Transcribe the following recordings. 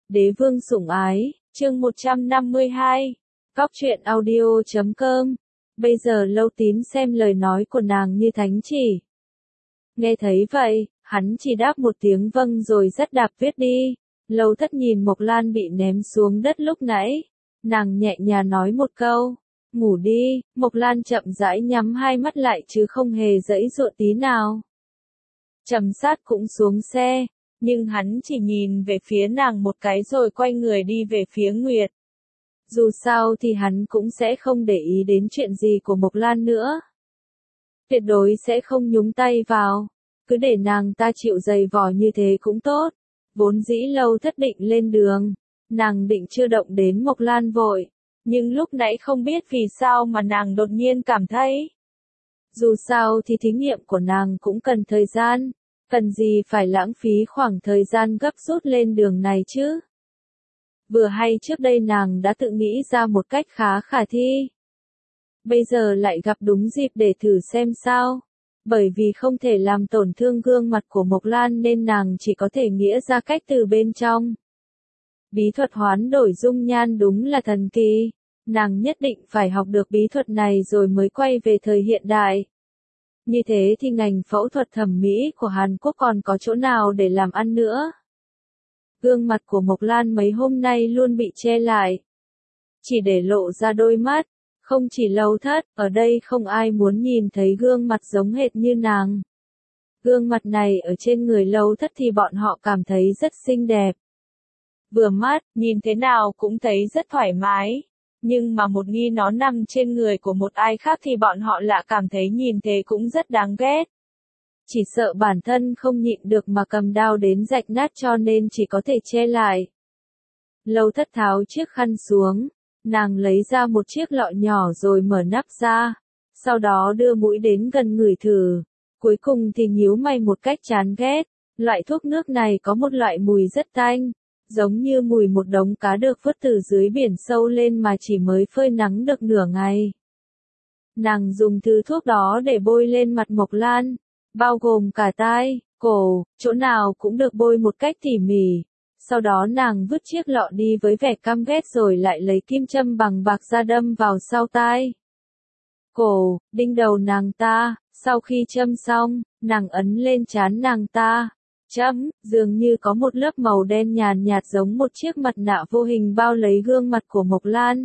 Đế vương sủng ái, chương 152. Cóc truyện audio.com. Bây giờ Lâu Tín xem lời nói của nàng như thánh chỉ. Nghe thấy vậy, hắn chỉ đáp một tiếng vâng rồi dắt đạp viết đi. Lâu Thất nhìn Mộc Lan bị ném xuống đất lúc nãy. Nàng nhẹ nhàng nói một câu. Ngủ đi, Mộc Lan chậm rãi nhắm hai mắt lại chứ không hề giãy giụa tí nào. Trầm Sát cũng xuống xe, nhưng hắn chỉ nhìn về phía nàng một cái rồi quay người đi về phía Nguyệt. Dù sao thì hắn cũng sẽ không để ý đến chuyện gì của Mộc Lan nữa. Tuyệt đối sẽ không nhúng tay vào, cứ để nàng ta chịu dày vò như thế cũng tốt. Vốn dĩ Lâu Thất định lên đường, nàng định chưa động đến Mộc Lan vội, nhưng lúc nãy không biết vì sao mà nàng đột nhiên cảm thấy. Dù sao thì thí nghiệm của nàng cũng cần thời gian, cần gì phải lãng phí khoảng thời gian gấp rút lên đường này chứ. Vừa hay trước đây nàng đã tự nghĩ ra một cách khá khả thi. Bây giờ lại gặp đúng dịp để thử xem sao. Bởi vì không thể làm tổn thương gương mặt của Mộc Lan nên nàng chỉ có thể nghĩa ra cách từ bên trong. Bí thuật hoán đổi dung nhan đúng là thần kỳ. Nàng nhất định phải học được bí thuật này rồi mới quay về thời hiện đại. Như thế thì ngành phẫu thuật thẩm mỹ của Hàn Quốc còn có chỗ nào để làm ăn nữa. Gương mặt của Mộc Lan mấy hôm nay luôn bị che lại. Chỉ để lộ ra đôi mắt. Không chỉ Lâu Thất, ở đây không ai muốn nhìn thấy gương mặt giống hệt như nàng. Gương mặt này ở trên người Lâu Thất thì bọn họ cảm thấy rất xinh đẹp. Vừa mắt, nhìn thế nào cũng thấy rất thoải mái. Nhưng mà một khi nó nằm trên người của một ai khác thì bọn họ lại cảm thấy nhìn thế cũng rất đáng ghét. Chỉ sợ bản thân không nhịn được mà cầm đao đến rạch nát cho nên chỉ có thể che lại. Lâu Thất tháo chiếc khăn xuống, nàng lấy ra một chiếc lọ nhỏ rồi mở nắp ra, sau đó đưa mũi đến gần ngửi thử, cuối cùng thì nhíu mày một cách chán ghét. Loại thuốc nước này có một loại mùi rất tanh, giống như mùi một đống cá được vớt từ dưới biển sâu lên mà chỉ mới phơi nắng được nửa ngày. Nàng dùng thứ thuốc đó để bôi lên mặt Mộc Lan, bao gồm cả tai, cổ, chỗ nào cũng được bôi một cách tỉ mỉ. Sau đó nàng vứt chiếc lọ đi với vẻ căm ghét rồi lại lấy kim châm bằng bạc ra đâm vào sau tai, cổ, đinh đầu nàng ta. Sau khi châm xong, nàng ấn lên trán nàng ta. Chấm, dường như có một lớp màu đen nhàn nhạt giống một chiếc mặt nạ vô hình bao lấy gương mặt của Mộc Lan.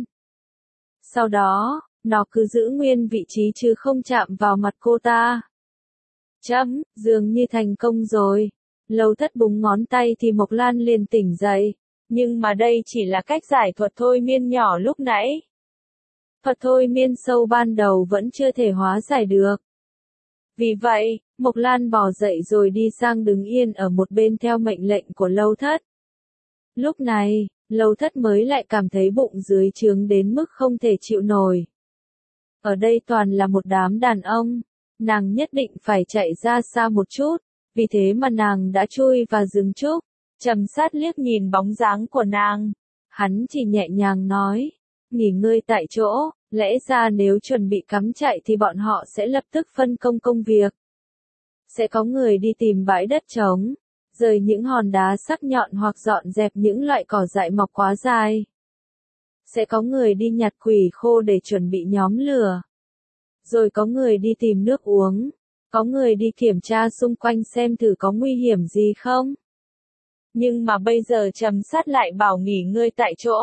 Sau đó, nó cứ giữ nguyên vị trí chứ không chạm vào mặt cô ta. Chấm, dường như thành công rồi. Lâu Thất búng ngón tay thì Mộc Lan liền tỉnh dậy. Nhưng mà đây chỉ là cách giải thuật thôi miên nhỏ lúc nãy. Thuật thôi miên sâu ban đầu vẫn chưa thể hóa giải được. Vì vậy, Mộc Lan bò dậy rồi đi sang đứng yên ở một bên theo mệnh lệnh của Lâu Thất. Lúc này, Lâu Thất mới lại cảm thấy bụng dưới trướng đến mức không thể chịu nổi. Ở đây toàn là một đám đàn ông, nàng nhất định phải chạy ra xa một chút, vì thế mà nàng đã chui vào rừng trúc. Trầm Sát liếc nhìn bóng dáng của nàng, hắn chỉ nhẹ nhàng nói, nghỉ ngơi tại chỗ. Lẽ ra nếu chuẩn bị cắm trại thì bọn họ sẽ lập tức phân công công việc. Sẽ có người đi tìm bãi đất trống, rời những hòn đá sắc nhọn hoặc dọn dẹp những loại cỏ dại mọc quá dài. Sẽ có người đi nhặt quỷ khô để chuẩn bị nhóm lửa. Rồi có người đi tìm nước uống. Có người đi kiểm tra xung quanh xem thử có nguy hiểm gì không. Nhưng mà bây giờ Trầm Sát lại bảo nghỉ ngơi tại chỗ.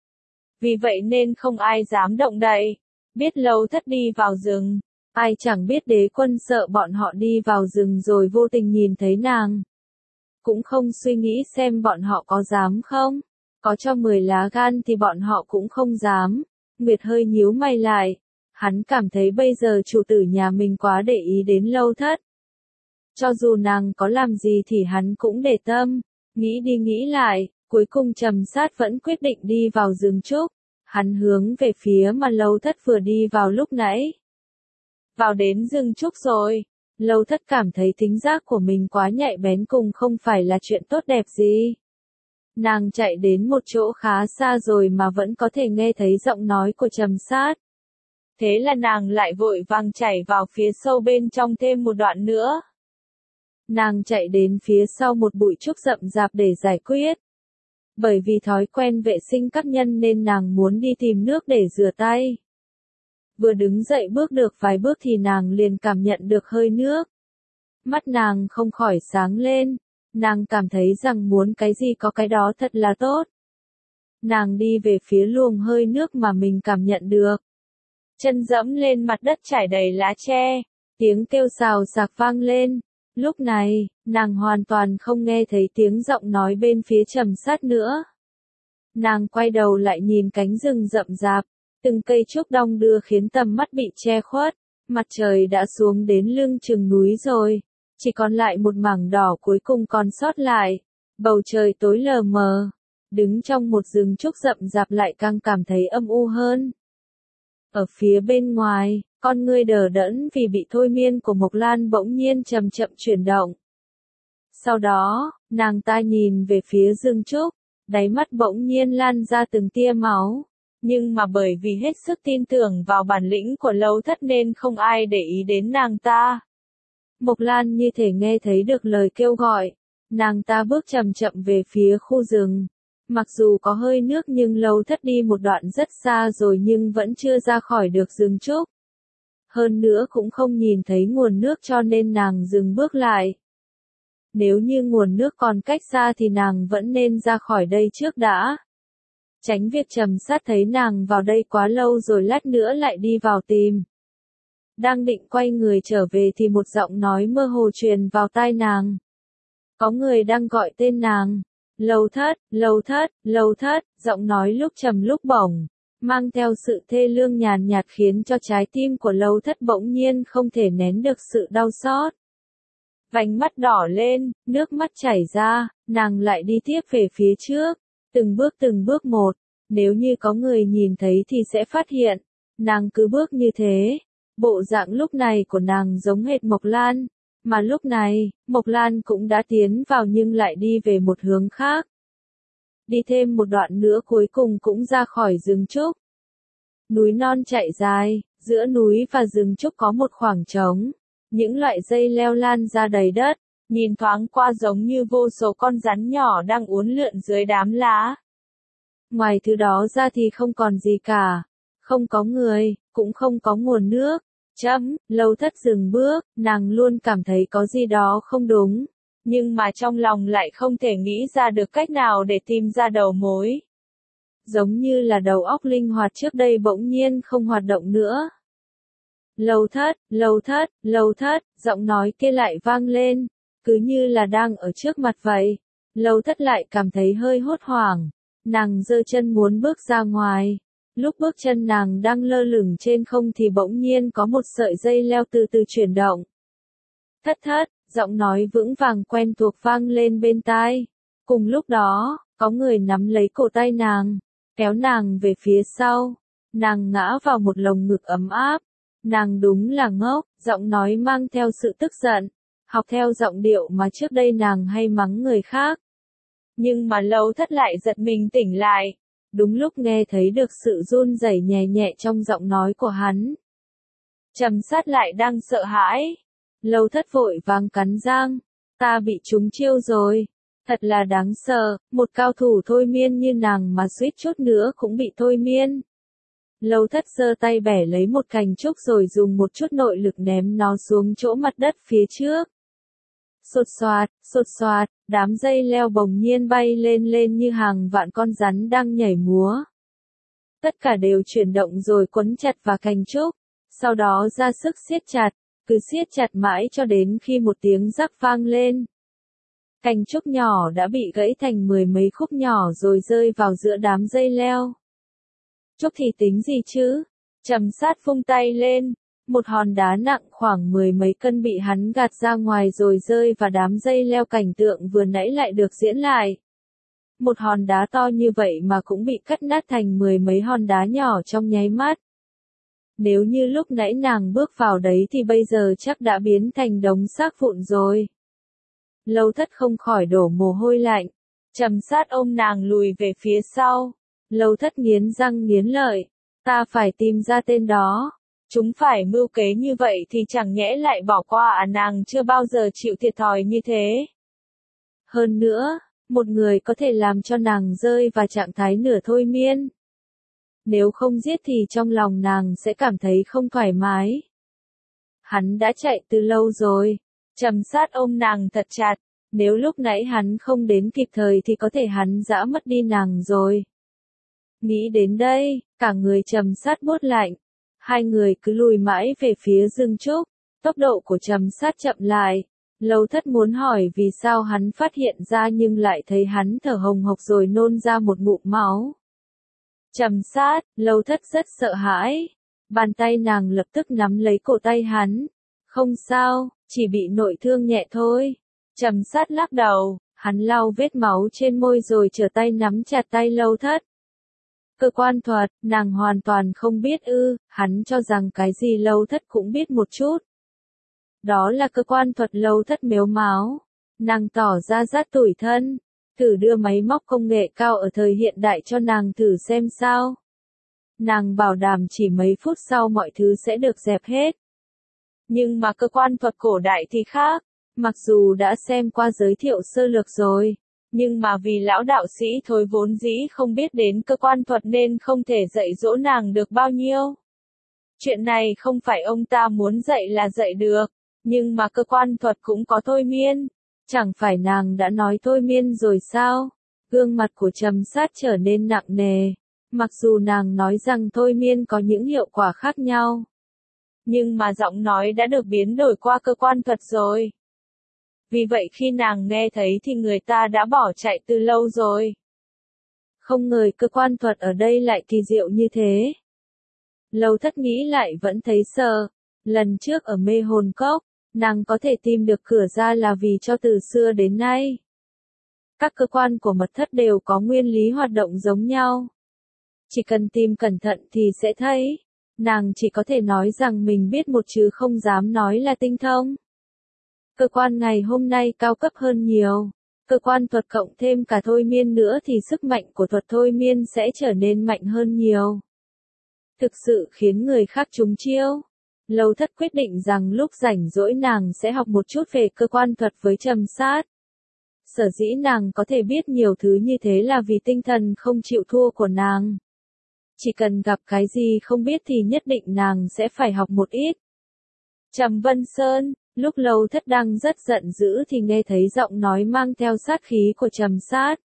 Vì vậy nên không ai dám động đậy. Biết Lâu Thất đi vào rừng, ai chẳng biết đế quân sợ bọn họ đi vào rừng rồi vô tình nhìn thấy nàng. Cũng không suy nghĩ xem bọn họ có dám không. Có cho 10 lá gan thì bọn họ cũng không dám. Nguyệt hơi nhíu mày lại. Hắn cảm thấy bây giờ chủ tử nhà mình quá để ý đến Lâu Thất. Cho dù nàng có làm gì thì hắn cũng để tâm. Nghĩ đi nghĩ lại, cuối cùng Trầm Sát vẫn quyết định đi vào rừng trúc. Hắn hướng về phía mà Lâu Thất vừa đi vào lúc nãy. Vào đến rừng trúc rồi. Lâu Thất cảm thấy thính giác của mình quá nhạy bén cùng không phải là chuyện tốt đẹp gì. Nàng chạy đến một chỗ khá xa rồi mà vẫn có thể nghe thấy giọng nói của Trầm Sát. Thế là nàng lại vội vàng chạy vào phía sâu bên trong thêm một đoạn nữa. Nàng chạy đến phía sau một bụi trúc rậm rạp để giải quyết. Bởi vì thói quen vệ sinh các nhân nên nàng muốn đi tìm nước để rửa tay. Vừa đứng dậy bước được vài bước thì nàng liền cảm nhận được hơi nước. Mắt nàng không khỏi sáng lên, nàng cảm thấy rằng muốn cái gì có cái đó thật là tốt. Nàng đi về phía luồng hơi nước mà mình cảm nhận được. Chân dẫm lên mặt đất trải đầy lá tre, tiếng kêu xào xạc vang lên. Lúc này, nàng hoàn toàn không nghe thấy tiếng giọng nói bên phía Trầm Sát nữa. Nàng quay đầu lại nhìn cánh rừng rậm rạp, từng cây trúc đong đưa khiến tầm mắt bị che khuất, mặt trời đã xuống đến lưng chừng núi rồi, chỉ còn lại một mảng đỏ cuối cùng còn sót lại, bầu trời tối lờ mờ, đứng trong một rừng trúc rậm rạp lại càng cảm thấy âm u hơn. Ở phía bên ngoài, con ngươi đờ đẫn vì bị thôi miên của Mộc Lan bỗng nhiên chậm chậm chuyển động. Sau đó, nàng ta nhìn về phía rừng trúc, đáy mắt bỗng nhiên lan ra từng tia máu. Nhưng mà bởi vì hết sức tin tưởng vào bản lĩnh của Lâu Thất nên không ai để ý đến nàng ta. Mộc Lan như thể nghe thấy được lời kêu gọi, nàng ta bước chậm chậm về phía khu rừng. Mặc dù có hơi nước nhưng Lâu Thất đi một đoạn rất xa rồi nhưng vẫn chưa ra khỏi được rừng trúc. Hơn nữa cũng không nhìn thấy nguồn nước cho nên nàng dừng bước lại. Nếu như nguồn nước còn cách xa thì nàng vẫn nên ra khỏi đây trước đã. Tránh việc Trầm Sát thấy nàng vào đây quá lâu rồi lát nữa lại đi vào tìm. Đang định quay người trở về thì một giọng nói mơ hồ truyền vào tai nàng. Có người đang gọi tên nàng. Lâu Thất, Lâu Thất, Lâu Thất, giọng nói lúc trầm lúc bổng, mang theo sự thê lương nhàn nhạt khiến cho trái tim của Lâu Thất bỗng nhiên không thể nén được sự đau xót. Vành mắt đỏ lên, nước mắt chảy ra, nàng lại đi tiếp về phía trước, từng bước một, nếu như có người nhìn thấy thì sẽ phát hiện, nàng cứ bước như thế, bộ dạng lúc này của nàng giống hệt Mộc Lan, mà lúc này, Mộc Lan cũng đã tiến vào nhưng lại đi về một hướng khác. Đi thêm một đoạn nữa cuối cùng cũng ra khỏi rừng trúc. Núi non chạy dài, giữa núi và rừng trúc có một khoảng trống. Những loại dây leo lan ra đầy đất, nhìn thoáng qua giống như vô số con rắn nhỏ đang uốn lượn dưới đám lá. Ngoài thứ đó ra thì không còn gì cả, không có người, cũng không có nguồn nước. Lâu Thất dừng bước, nàng luôn cảm thấy có gì đó không đúng, nhưng mà trong lòng lại không thể nghĩ ra được cách nào để tìm ra đầu mối. Giống như là đầu óc linh hoạt trước đây bỗng nhiên không hoạt động nữa. Lâu Thất, Lâu Thất, Lâu Thất, giọng nói kia lại vang lên, cứ như là đang ở trước mặt vậy. Lâu Thất lại cảm thấy hơi hốt hoảng, nàng giơ chân muốn bước ra ngoài. Lúc bước chân nàng đang lơ lửng trên không thì bỗng nhiên có một sợi dây leo từ từ chuyển động. Thất thất, giọng nói vững vàng quen thuộc vang lên bên tai. Cùng lúc đó, có người nắm lấy cổ tay nàng, kéo nàng về phía sau. Nàng ngã vào một lồng ngực ấm áp. Nàng đúng là ngốc, giọng nói mang theo sự tức giận, học theo giọng điệu mà trước đây nàng hay mắng người khác. Nhưng mà Lâu Thất lại giật mình tỉnh lại, đúng lúc nghe thấy được sự run rẩy nhẹ nhẹ trong giọng nói của hắn. Trầm Sát lại đang sợ hãi. Lâu Thất vội vàng cắn răng, ta bị trúng chiêu rồi. Thật là đáng sợ, một cao thủ thôi miên như nàng mà suýt chút nữa cũng bị thôi miên. Lâu Thất giơ tay bẻ lấy một cành trúc rồi dùng một chút nội lực ném nó xuống chỗ mặt đất phía trước. Sột soạt, đám dây leo bỗng nhiên bay lên lên như hàng vạn con rắn đang nhảy múa. Tất cả đều chuyển động rồi quấn chặt vào cành trúc, sau đó ra sức siết chặt, cứ siết chặt mãi cho đến khi một tiếng rắc vang lên. Cành trúc nhỏ đã bị gãy thành mười mấy khúc nhỏ rồi rơi vào giữa đám dây leo. Trúc thì tính gì chứ? Trầm Sát vung tay lên, một hòn đá nặng khoảng mười mấy cân bị hắn gạt ra ngoài rồi rơi vào đám dây leo, cảnh tượng vừa nãy lại được diễn lại. Một hòn đá to như vậy mà cũng bị cắt nát thành mười mấy hòn đá nhỏ trong nháy mắt. Nếu như lúc nãy nàng bước vào đấy thì bây giờ chắc đã biến thành đống xác vụn rồi. Lâu Thất không khỏi đổ mồ hôi lạnh. Trầm Sát ôm nàng lùi về phía sau. Lâu Thất nghiến răng nghiến lợi. Ta phải tìm ra tên đó. Chúng phải mưu kế như vậy thì chẳng nhẽ lại bỏ qua à, nàng chưa bao giờ chịu thiệt thòi như thế. Hơn nữa, một người có thể làm cho nàng rơi vào trạng thái nửa thôi miên. Nếu không giết thì trong lòng nàng sẽ cảm thấy không thoải mái. Hắn đã chạy từ lâu rồi. Trầm Sát ôm nàng thật chặt. Nếu lúc nãy hắn không đến kịp thời thì có thể hắn đã mất đi nàng rồi. Nghĩ đến đây, cả người Trầm Sát buốt lạnh. Hai người cứ lùi mãi về phía rừng trúc. Tốc độ của Trầm Sát chậm lại. Lâu Thất muốn hỏi vì sao hắn phát hiện ra nhưng lại thấy hắn thở hồng hộc rồi nôn ra một ngụm máu. Trầm Sát, Lâu Thất rất sợ hãi. Bàn tay nàng lập tức nắm lấy cổ tay hắn. Không sao, chỉ bị nội thương nhẹ thôi. Trầm Sát lắc đầu, hắn lau vết máu trên môi rồi trở tay nắm chặt tay Lâu Thất. Cơ quan thuật, nàng hoàn toàn không biết ư, hắn cho rằng cái gì Lâu Thất cũng biết một chút. Đó là cơ quan thuật. Lâu Thất mếu máo. Nàng tỏ ra rất tủi thân. Thử đưa máy móc công nghệ cao ở thời hiện đại cho nàng thử xem sao. Nàng bảo đảm chỉ mấy phút sau mọi thứ sẽ được dẹp hết. Nhưng mà cơ quan thuật cổ đại thì khác. Mặc dù đã xem qua giới thiệu sơ lược rồi, nhưng mà vì lão đạo sĩ Thối vốn dĩ không biết đến cơ quan thuật nên không thể dạy dỗ nàng được bao nhiêu. Chuyện này không phải ông ta muốn dạy là dạy được, nhưng mà cơ quan thuật cũng có thôi miên. Chẳng phải nàng đã nói thôi miên rồi sao? Gương mặt của Trầm Sát trở nên nặng nề. Mặc dù nàng nói rằng thôi miên có những hiệu quả khác nhau, nhưng mà giọng nói đã được biến đổi qua cơ quan thuật rồi. Vì vậy khi nàng nghe thấy thì người ta đã bỏ chạy từ lâu rồi. Không ngờ cơ quan thuật ở đây lại kỳ diệu như thế. Lâu Thất nghĩ lại vẫn thấy sợ. Lần trước ở Mê Hồn Cốc, nàng có thể tìm được cửa ra là vì cho từ xưa đến nay, các cơ quan của mật thất đều có nguyên lý hoạt động giống nhau. Chỉ cần tìm cẩn thận thì sẽ thấy. Nàng chỉ có thể nói rằng mình biết một chứ không dám nói là tinh thông. Cơ quan ngày hôm nay cao cấp hơn nhiều. Cơ quan thuật cộng thêm cả thôi miên nữa thì sức mạnh của thuật thôi miên sẽ trở nên mạnh hơn nhiều. Thực sự khiến người khác trúng chiêu. Lâu Thất quyết định rằng lúc rảnh rỗi nàng sẽ học một chút về cơ quan thuật với Trầm Sát. Sở dĩ nàng có thể biết nhiều thứ như thế là vì tinh thần không chịu thua của nàng. Chỉ cần gặp cái gì không biết thì nhất định nàng sẽ phải học một ít. Trầm Vân Sơn, lúc Lâu Thất đang rất giận dữ thì nghe thấy giọng nói mang theo sát khí của Trầm Sát.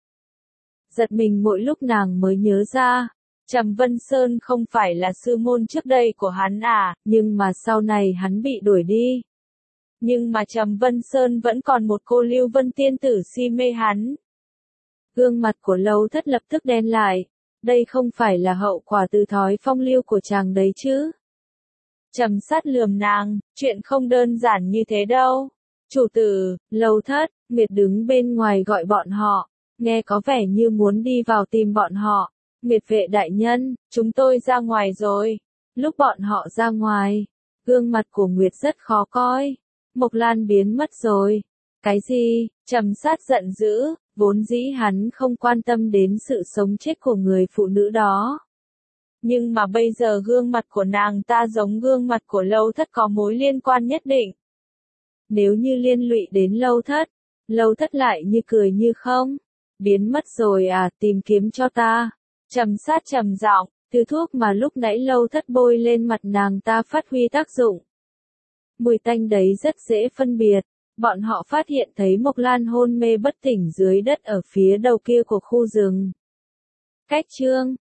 Giật mình mỗi lúc nàng mới nhớ ra. Trầm Vân Sơn không phải là sư môn trước đây của hắn à, nhưng mà sau này hắn bị đuổi đi. Nhưng mà Trầm Vân Sơn vẫn còn một cô Lưu Vân tiên tử si mê hắn. Gương mặt của Lâu Thất lập tức đen lại. Đây không phải là hậu quả từ thói phong lưu của chàng đấy chứ. Trầm Sát lườm nàng, chuyện không đơn giản như thế đâu. Chủ tử, Lâu Thất, Nguyệt đứng bên ngoài gọi bọn họ, nghe có vẻ như muốn đi vào tìm bọn họ. Nguyệt vệ đại nhân, chúng tôi ra ngoài rồi. Lúc bọn họ ra ngoài, gương mặt của Nguyệt rất khó coi. Mộc Lan biến mất rồi. Cái gì? Trầm Sát giận dữ, vốn dĩ hắn không quan tâm đến sự sống chết của người phụ nữ đó. Nhưng mà bây giờ gương mặt của nàng ta giống gương mặt của Lâu Thất có mối liên quan nhất định. Nếu như liên lụy đến Lâu Thất lại như cười như không. Biến mất rồi à, tìm kiếm cho ta. Trầm Sát trầm giọng, thứ thuốc mà lúc nãy Lâu Thất bôi lên mặt nàng ta phát huy tác dụng. Mùi tanh đấy rất dễ phân biệt. Bọn họ phát hiện thấy Mộc Lan hôn mê bất tỉnh dưới đất ở phía đầu kia của khu rừng. Cách chương